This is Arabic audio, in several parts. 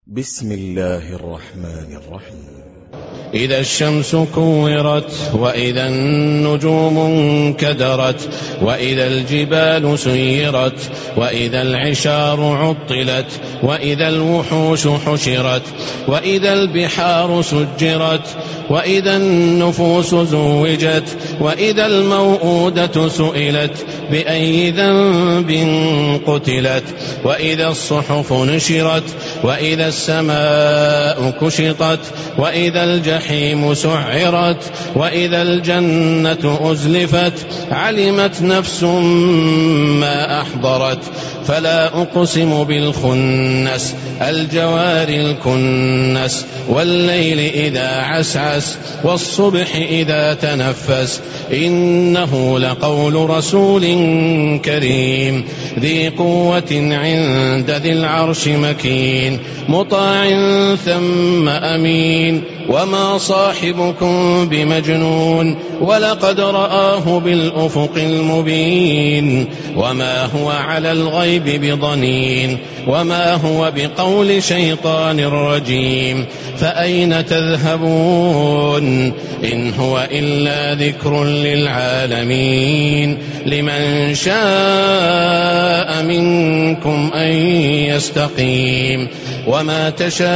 بسم الله الرحمن الرحيم. إذا الشمس كورت وإذا النجوم انكدرت وإذا الجبال سيرت وإذا العشار عطلت وإذا الوحوش حشرت وإذا البحار سجرت وإذا النفوس زوجت وإذا الموءودة سئلت بأي ذنب قتلت وإذا الصحف نشرت وإذا السماء كشطت وإذا الجحيم سعرت وإذا الجنة أزلفت علمت نفس ما أحضرت فلا أقسم بالخنس الجوار الكنس والليل إذا عسعس والصبح إذا تنفس إنه لقول رسول كريم ذي قوة عند ذي العرش مكين مطاع ثم أمين وما صاحبكم بمجنون ولقد رآه بالأفق المبين وما هو على الغيب بضنين وما هو بقول شيطان رجيم فأين تذهبون إن هو إلا ذكر للعالمين لمن شاء منكم أن يستقيم وما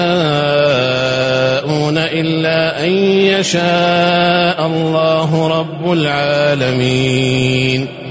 تشاءون إلا أن يشاء الله رب العالمين.